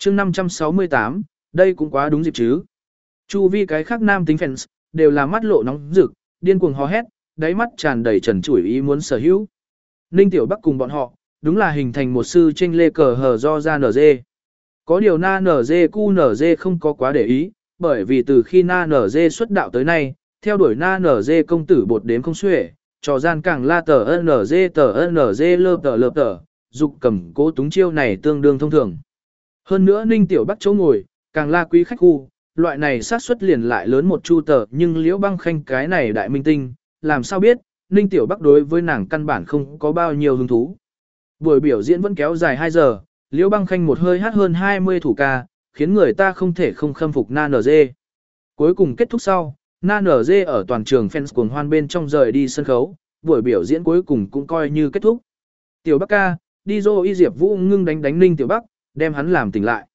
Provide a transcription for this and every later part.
chương 568, đây cũng quá đúng dịp chứ. Chu vi cái khác nam tính fans, đều là mắt lộ nóng rực, điên cuồng hò hét, đáy mắt tràn đầy trần trụi ý muốn sở hữu. Ninh Tiểu Bắc cùng bọn họ, đúng là hình thành một sư tranh lê cờ hờ do ra NG. Có điều na NG cu NG không có quá để ý, bởi vì từ khi na NG xuất đạo tới nay, theo đuổi na NG công tử bột đếm không xuể, trò gian càng la tờ NG lơ tờ, dục cầm cố túng chiêu này tương đương thông thường. Hơn nữa Ninh Tiểu Bắc chỗ ngồi, càng la quý khách khu, loại này xác suất liền lại lớn một chu tờ, nhưng Liễu Băng Khanh cái này đại minh tinh, làm sao biết, Ninh Tiểu Bắc đối với nàng căn bản không có bao nhiêu hứng thú. Buổi biểu diễn vẫn kéo dài 2 giờ, Liễu Băng Khanh một hơi hát hơn 20 thủ ca, khiến người ta không thể không khâm phục Na NG. Cuối cùng kết thúc sau, Na NG ở toàn trường fans cuồng hoan bên trong rời đi sân khấu, buổi biểu diễn cuối cùng cũng coi như kết thúc. Tiểu Bắc ca, đi dô y Diệp Vũ ngưng đánh Ninh Tiểu Bắc, đem hắn làm tỉnh lại.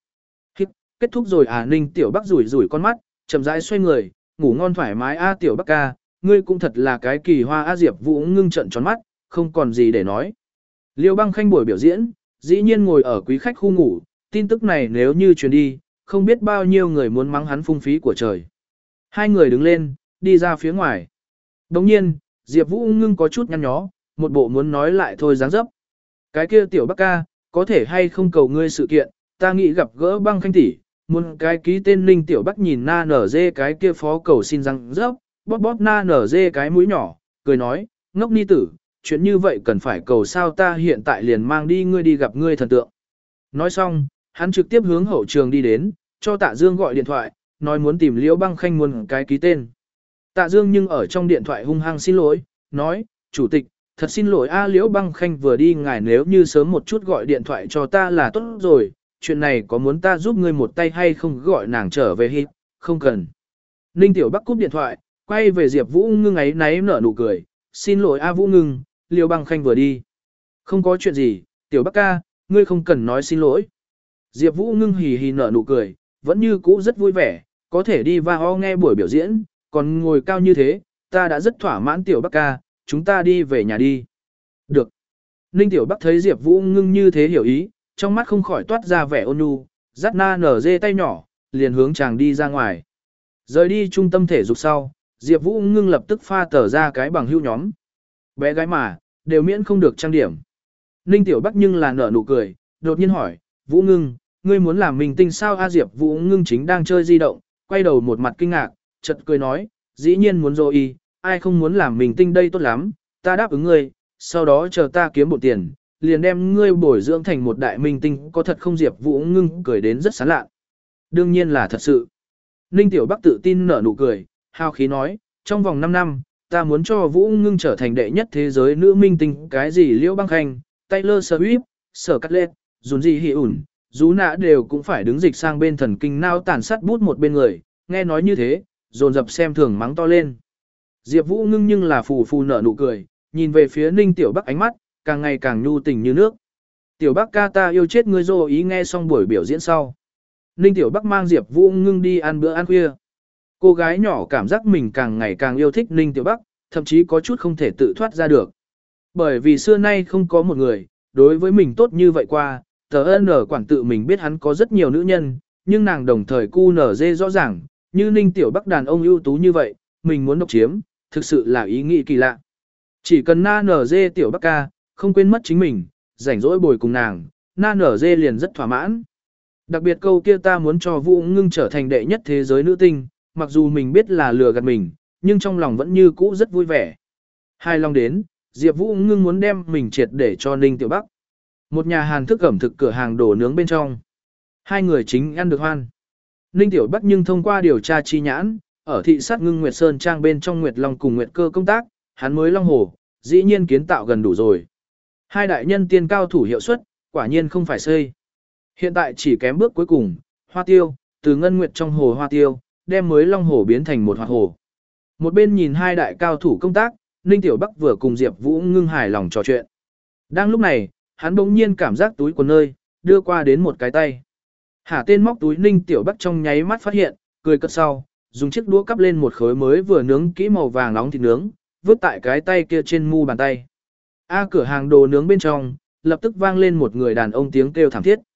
Kết thúc rồi à? Ninh Tiểu Bắc rủi rủi con mắt, chậm rãi xoay người, ngủ ngon thoải mái a. Tiểu Bắc ca, ngươi cũng thật là cái kỳ hoa a. Diệp Vũ ngưng trận tròn mắt, không còn gì để nói. Liêu Băng Khanh buổi biểu diễn, dĩ nhiên ngồi ở quý khách khu ngủ, tin tức này nếu như truyền đi, không biết bao nhiêu người muốn mắng hắn phung phí của trời. Hai người đứng lên, đi ra phía ngoài. Đồng nhiên, Diệp Vũ ngưng có chút nhăn nhó, một bộ muốn nói lại thôi dáng dấp. Cái kia Tiểu Bắc ca, có thể hay không cầu ngươi sự kiện, ta nghĩ gặp gỡ Băng Khanh tỷ, muốn cái ký tên Ninh Tiểu Bắc nhìn na nở dê cái kia phó cầu xin răng rớp, bóp bóp na nở dê cái mũi nhỏ, cười nói, ngốc ni tử, chuyện như vậy cần phải cầu sao, ta hiện tại liền mang đi ngươi đi gặp ngươi thần tượng. Nói xong, hắn trực tiếp hướng hậu trường đi đến, cho Tạ Dương gọi điện thoại, nói muốn tìm Liễu Băng Khanh muốn cái ký tên. Tạ Dương nhưng ở trong điện thoại hung hăng xin lỗi, nói, chủ tịch, thật xin lỗi a, Liễu Băng Khanh vừa đi, ngài nếu như sớm một chút gọi điện thoại cho ta là tốt rồi, chuyện này có muốn ta giúp ngươi một tay hay không, gọi nàng trở về hít, không cần. Ninh Tiểu Bắc cúp điện thoại, quay về Diệp Vũ ngưng ấy náy nở nụ cười, xin lỗi a Vũ ngưng, Liễu Băng Khanh vừa đi. Không có chuyện gì, Tiểu Bắc ca, ngươi không cần nói xin lỗi. Diệp Vũ ngưng hì hì nở nụ cười, vẫn như cũ rất vui vẻ, có thể đi va ho nghe buổi biểu diễn, còn ngồi cao như thế, ta đã rất thỏa mãn. Tiểu Bắc ca, chúng ta đi về nhà đi. Được. Ninh Tiểu Bắc thấy Diệp Vũ ngưng như thế hiểu ý, trong mắt không khỏi toát ra vẻ ôn nhu, dắt na nở dê tay nhỏ, liền hướng chàng đi ra ngoài. Rời đi trung tâm thể dục sau, Diệp Vũ ngưng lập tức pha tờ ra cái bằng hữu nhóm. Bé gái mà, đều miễn không được trang điểm. Ninh Tiểu Bắc nhưng là nở nụ cười, đột nhiên hỏi, Vũ ngưng, ngươi muốn làm minh tinh sao a? Diệp Vũ ngưng chính đang chơi di động, quay đầu một mặt kinh ngạc, chợt cười nói, dĩ nhiên muốn rồi, ai không muốn làm minh tinh đây, tốt lắm, ta đáp ứng ngươi, sau đó chờ ta kiếm bộ tiền, liền đem ngươi bồi dưỡng thành một đại minh tinh, có thật không? Diệp Vũ ngưng cười đến rất sán lạ. Đương nhiên là thật sự. Ninh Tiểu Bắc tự tin nở nụ cười, hào khí nói, trong vòng 5 năm, ta muốn cho Vũ ngưng trở thành đệ nhất thế giới nữ minh tinh, cái gì Liễu Băng Khanh, Taylor Swift, Scarlett, Jun Ji Hyun, Dù nã đều cũng phải đứng dịch sang bên thần kinh nao tàn sát bút một bên người, nghe nói như thế, dồn dập xem thường mắng to lên. Diệp Vũ ngưng nhưng là phù phù nở nụ cười, nhìn về phía Ninh Tiểu Bắc ánh mắt, càng ngày càng nhu tình như nước. Tiểu Bắc ca, ta yêu chết ngươi rồi. Ý nghe xong buổi biểu diễn sau, Ninh Tiểu Bắc mang Diệp Vũ ngưng đi ăn bữa ăn khuya. Cô gái nhỏ cảm giác mình càng ngày càng yêu thích Ninh Tiểu Bắc, thậm chí có chút không thể tự thoát ra được. Bởi vì xưa nay không có một người đối với mình tốt như vậy qua, tờ N quản tự mình biết hắn có rất nhiều nữ nhân, nhưng nàng đồng thời cu nở dê rõ ràng, như Ninh Tiểu Bắc đàn ông ưu tú như vậy, mình muốn độc chiếm, thực sự là ý nghĩ kỳ lạ. Chỉ cần na nở dê Tiểu Bắc ca không quên mất chính mình, rảnh rỗi bồi cùng nàng, na nở dê liền rất thỏa mãn. Đặc biệt câu kia ta muốn cho Vũ ngưng trở thành đệ nhất thế giới nữ tinh, mặc dù mình biết là lừa gạt mình, nhưng trong lòng vẫn như cũ rất vui vẻ. Hài lòng đến, Diệp Vũ ngưng muốn đem mình triệt để cho Ninh Tiểu Bắc. Một nhà hàng thức ẩm thực cửa hàng đồ nướng bên trong. Hai người chính ăn được hoan. Ninh Tiểu Bắc nhưng thông qua điều tra chi nhãn, ở thị sát Ngưng Nguyệt Sơn Trang bên trong Nguyệt Long cùng Nguyệt Cơ công tác, hắn mới Long Hồ, dĩ nhiên kiến tạo gần đủ rồi. Hai đại nhân tiên cao thủ hiệu suất, quả nhiên không phải xây. Hiện tại chỉ kém bước cuối cùng, hoa tiêu, từ ngân nguyệt trong hồ hoa tiêu, đem mới Long Hồ biến thành một hoạt hồ. Một bên nhìn hai đại cao thủ công tác, Ninh Tiểu Bắc vừa cùng Diệp Vũ ngưng hài lòng trò chuyện. Đang lúc này, hắn bỗng nhiên cảm giác túi quần nơi, đưa qua đến một cái tay. Hả tên móc túi, Ninh Tiểu Bắc trong nháy mắt phát hiện, cười cất sau, dùng chiếc đũa cắp lên một khối mới vừa nướng kỹ màu vàng nóng thịt nướng, vứt tại cái tay kia trên mu bàn tay. Cửa hàng đồ nướng bên trong, lập tức vang lên một người đàn ông tiếng kêu thảm thiết.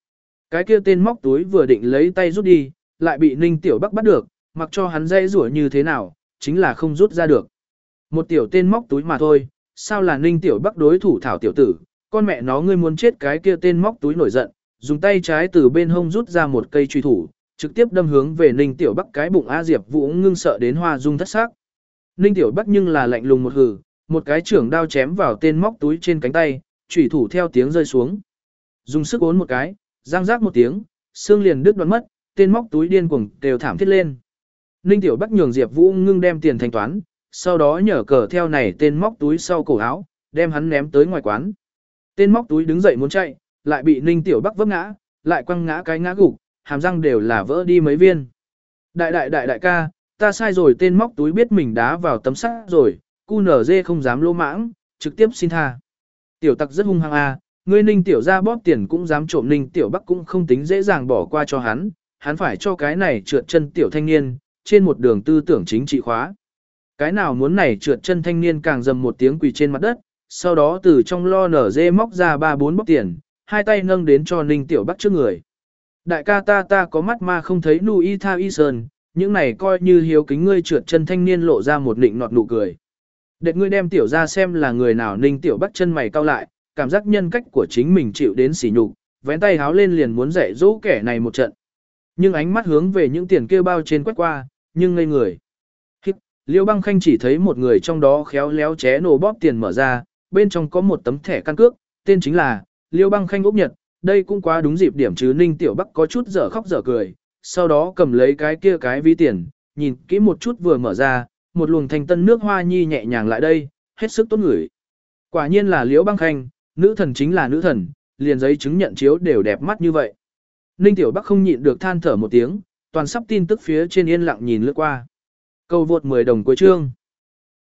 Cái kia tên móc túi vừa định lấy tay rút đi, lại bị Ninh Tiểu Bắc bắt được, mặc cho hắn dây rủa như thế nào, chính là không rút ra được. Một tiểu tên móc túi mà thôi, sao là Ninh Tiểu Bắc đối thủ thảo tiểu tử, con mẹ nó ngươi muốn chết cái kia tên móc túi nổi giận, dùng tay trái từ bên hông rút ra một cây truy thủ, trực tiếp đâm hướng về Ninh Tiểu Bắc cái bụng. A Diệp Vũ ngưng sợ đến hoa dung thất sắc. Ninh Tiểu Bắc nhưng là lạnh lùng một hừ, một cái chưởng đao chém vào tên móc túi trên cánh tay, chủy thủ theo tiếng rơi xuống. Dùng sức ốn một cái, răng rác một tiếng, xương liền đứt đoạn mất, tên móc túi điên cuồng đều thảm thiết lên. Ninh Tiểu Bắc nhường Diệp Vũ ngưng đem tiền thanh toán, sau đó nhờ cờ theo này tên móc túi sau cổ áo, đem hắn ném tới ngoài quán. Tên móc túi đứng dậy muốn chạy, lại bị Ninh Tiểu Bắc vấp ngã, lại quăng ngã cái ngã gục, hàm răng đều là vỡ đi mấy viên. Đại ca, ta sai rồi, tên móc túi biết mình đá vào tấm sắt rồi, QNZ không dám lỗ mãng, trực tiếp xin tha. Tiểu tặc rất hung hăng a, ngươi Ninh Tiểu ra bóp tiền cũng dám trộm, Ninh Tiểu Bắc cũng không tính dễ dàng bỏ qua cho hắn phải cho cái này trượt chân tiểu thanh niên, trên một đường tư tưởng chính trị khóa. Cái nào muốn này trượt chân thanh niên càng dầm một tiếng quỳ trên mặt đất, sau đó từ trong lo nở dê móc ra 3-4 bóp tiền, hai tay nâng đến cho Ninh Tiểu Bắc trước người. Đại ca ta có mắt mà không thấy nụ y tha y sơn, những này coi như hiếu kính. Ngươi trượt chân thanh niên lộ ra một nịnh nọt nụ cười. Đệt ngươi đem tiểu ra xem là người nào. Ninh Tiểu Bắc chân mày cau lại, cảm giác nhân cách của chính mình chịu đến sỉ nhục, vén tay háo lên liền muốn dạy dỗ kẻ này một trận. Nhưng ánh mắt hướng về những tiền kia bao trên quét qua, nhưng ngây người. Liêu Băng Khanh chỉ thấy một người trong đó khéo léo ché nổ bóp tiền mở ra, bên trong có một tấm thẻ căn cước, tên chính là Liêu Băng Khanh Úc Nhật. Đây cũng quá đúng dịp điểm chứ. Ninh Tiểu Bắc có chút dở khóc dở cười, sau đó cầm lấy cái kia cái ví tiền, nhìn kỹ một chút vừa mở ra, một luồng thanh tân nước hoa nhi nhẹ nhàng lại đây, hết sức tốt ngửi. Quả nhiên là Liễu Băng Khanh, nữ thần chính là nữ thần, liền giấy chứng nhận chiếu đều đẹp mắt như vậy. Ninh Tiểu Bắc không nhịn được than thở một tiếng, toàn sắp tin tức phía trên yên lặng nhìn lướt qua. Cầu vượt 10 đồng cuối chương.